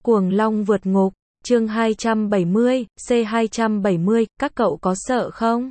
Cuồng Long vượt ngục, chương 270, C270, các cậu có sợ không?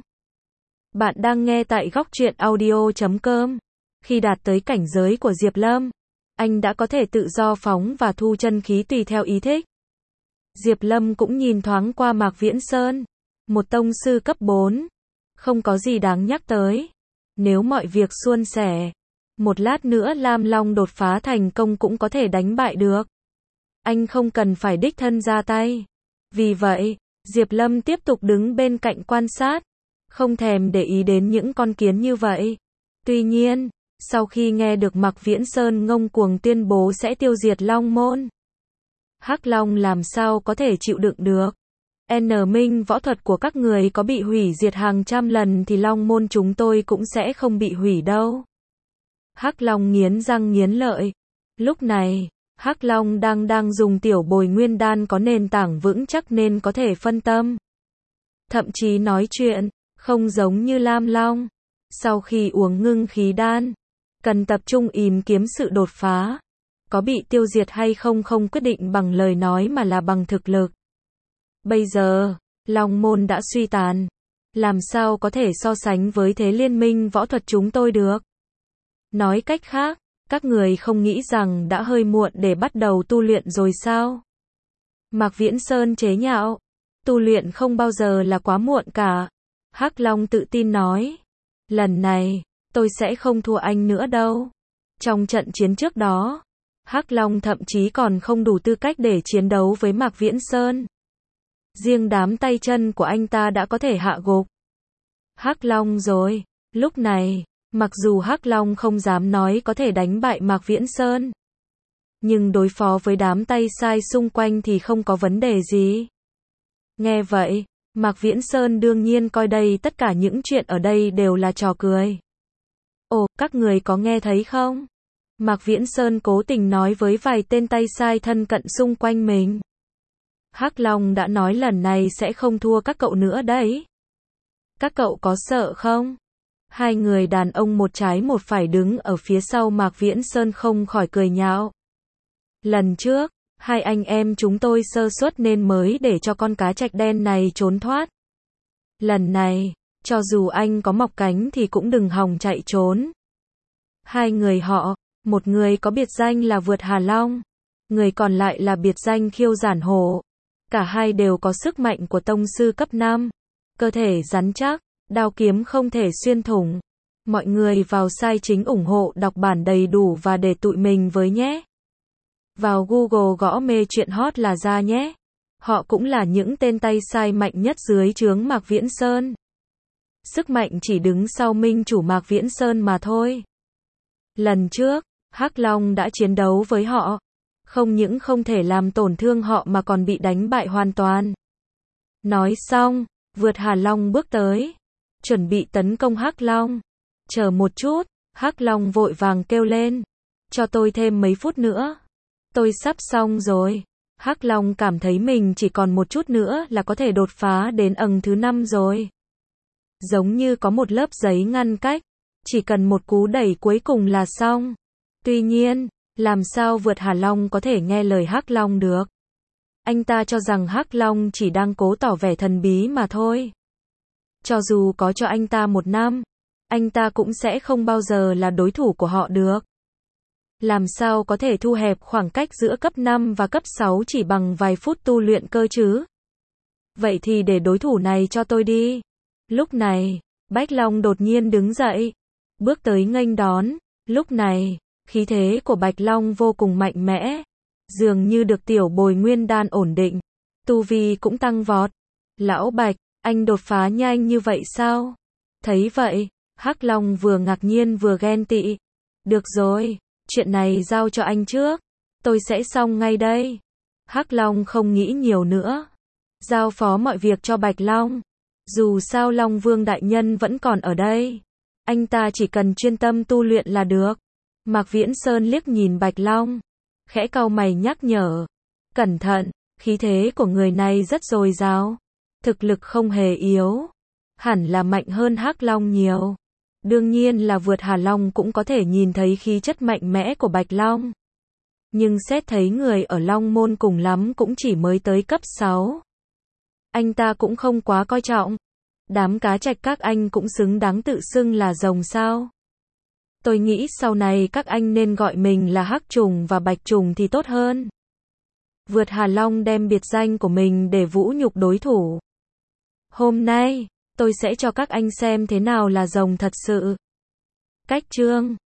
Bạn đang nghe tại góc truyện audio.com. Khi đạt tới cảnh giới của Diệp Lâm, anh đã có thể tự do phóng và thu chân khí tùy theo ý thích. Diệp Lâm cũng nhìn thoáng qua Mạc Viễn Sơn, một tông sư cấp 4. Không có gì đáng nhắc tới. Nếu mọi việc suôn sẻ, một lát nữa Lam Long đột phá thành công cũng có thể đánh bại được. Anh không cần phải đích thân ra tay. Vì vậy, Diệp Lâm tiếp tục đứng bên cạnh quan sát, không thèm để ý đến những con kiến như vậy. Tuy nhiên, sau khi nghe được Mạc Viễn Sơn ngông cuồng tuyên bố sẽ tiêu diệt Long Môn, Hắc Long làm sao có thể chịu đựng được. Minh võ thuật của các người có bị hủy diệt hàng trăm lần thì Long Môn chúng tôi cũng sẽ không bị hủy đâu. Hắc Long nghiến răng nghiến lợi. Lúc này, Hắc Long đang dùng tiểu bồi nguyên đan có nền tảng vững chắc nên có thể phân tâm. Thậm chí nói chuyện, không giống như Lam Long. Sau khi uống ngưng khí đan, cần tập trung tìm kiếm sự đột phá. Có bị tiêu diệt hay không không quyết định bằng lời nói mà là bằng thực lực. Bây giờ, Long Môn đã suy tàn. Làm sao có thể so sánh với thế liên minh võ thuật chúng tôi được? Nói cách khác, các người không nghĩ rằng đã hơi muộn để bắt đầu tu luyện rồi sao? Mạc Viễn Sơn chế nhạo. Tu luyện không bao giờ là quá muộn cả. Hắc Long tự tin nói. Lần này, tôi sẽ không thua anh nữa đâu. Trong trận chiến trước đó, Hắc Long thậm chí còn không đủ tư cách để chiến đấu với Mạc Viễn Sơn. Riêng đám tay chân của anh ta đã có thể hạ gục Hắc Long rồi. Lúc này, mặc dù Hắc Long không dám nói có thể đánh bại Mạc Viễn Sơn, nhưng đối phó với đám tay sai xung quanh thì không có vấn đề gì. Nghe vậy, Mạc Viễn Sơn đương nhiên coi đây tất cả những chuyện ở đây đều là trò cười. Ồ, các người có nghe thấy không? Mạc Viễn Sơn cố tình nói với vài tên tay sai thân cận xung quanh mình. Hắc Long đã nói lần này sẽ không thua các cậu nữa đấy. Các cậu có sợ không? Hai người đàn ông một trái một phải đứng ở phía sau Mạc Viễn Sơn không khỏi cười nhạo. Lần trước, hai anh em chúng tôi sơ suất nên mới để cho con cá trạch đen này trốn thoát. Lần này, cho dù anh có mọc cánh thì cũng đừng hòng chạy trốn. Hai người họ, một người có biệt danh là Vượt Hà Long, người còn lại là biệt danh Khiêu Giản Hổ. Cả hai đều có sức mạnh của tông sư cấp 5, cơ thể rắn chắc, đao kiếm không thể xuyên thủng. Mọi người vào sai chính ủng hộ đọc bản đầy đủ và để tụi mình với nhé. Vào Google gõ mê chuyện hot là ra nhé. Họ cũng là những tên tay sai mạnh nhất dưới trướng Mạc Viễn Sơn. Sức mạnh chỉ đứng sau minh chủ Mạc Viễn Sơn mà thôi. Lần trước, Hắc Long đã chiến đấu với họ. Không những không thể làm tổn thương họ mà còn bị đánh bại hoàn toàn. Nói xong, Vượt Hà Long bước tới, chuẩn bị tấn công Hắc Long. Chờ một chút, Hắc Long vội vàng kêu lên. Cho tôi thêm mấy phút nữa. Tôi sắp xong rồi. Hắc Long cảm thấy mình chỉ còn một chút nữa là có thể đột phá đến ầng thứ 5 rồi. Giống như có một lớp giấy ngăn cách. Chỉ cần một cú đẩy cuối cùng là xong. Tuy nhiên, làm sao Vượt Hà Long có thể nghe lời Hắc Long được? Anh ta cho rằng Hắc Long chỉ đang cố tỏ vẻ thần bí mà thôi. Cho dù có cho anh ta 1 năm, anh ta cũng sẽ không bao giờ là đối thủ của họ được. Làm sao có thể thu hẹp khoảng cách giữa cấp 5 và cấp 6 chỉ bằng vài phút tu luyện cơ chứ? Vậy thì để đối thủ này cho tôi đi. Lúc này, Bách Long đột nhiên đứng dậy, bước tới nghênh đón. Lúc này, khí thế của Bạch Long vô cùng mạnh mẽ, dường như được tiểu bồi nguyên đan ổn định, tu vi cũng tăng vọt. Lão Bạch, anh đột phá nhanh như vậy sao? Thấy vậy, Hắc Long vừa ngạc nhiên vừa ghen tị. Được rồi, chuyện này giao cho anh trước, tôi sẽ xong ngay đây. Hắc Long không nghĩ nhiều nữa, giao phó mọi việc cho Bạch Long. Dù sao Long Vương đại nhân vẫn còn ở đây, anh ta chỉ cần chuyên tâm tu luyện là được. Mạc Viễn Sơn liếc nhìn Bạch Long, khẽ cau mày nhắc nhở. Cẩn thận, khí thế của người này rất dồi dào. Thực lực không hề yếu. Hẳn là mạnh hơn Hắc Long nhiều. Đương nhiên là Vượt Hà Long cũng có thể nhìn thấy khí chất mạnh mẽ của Bạch Long. nhưng xét thấy người ở Long Môn cùng lắm cũng chỉ mới tới cấp 6. Anh ta cũng không quá coi trọng. Đám cá trạch các anh cũng xứng đáng tự xưng là rồng sao? Tôi nghĩ sau này các anh nên gọi mình là Hắc Trùng và Bạch Trùng thì tốt hơn. Vượt Hà Long đem biệt danh của mình để vũ nhục đối thủ. Hôm nay, tôi sẽ cho các anh xem thế nào là rồng thật sự. Cách chương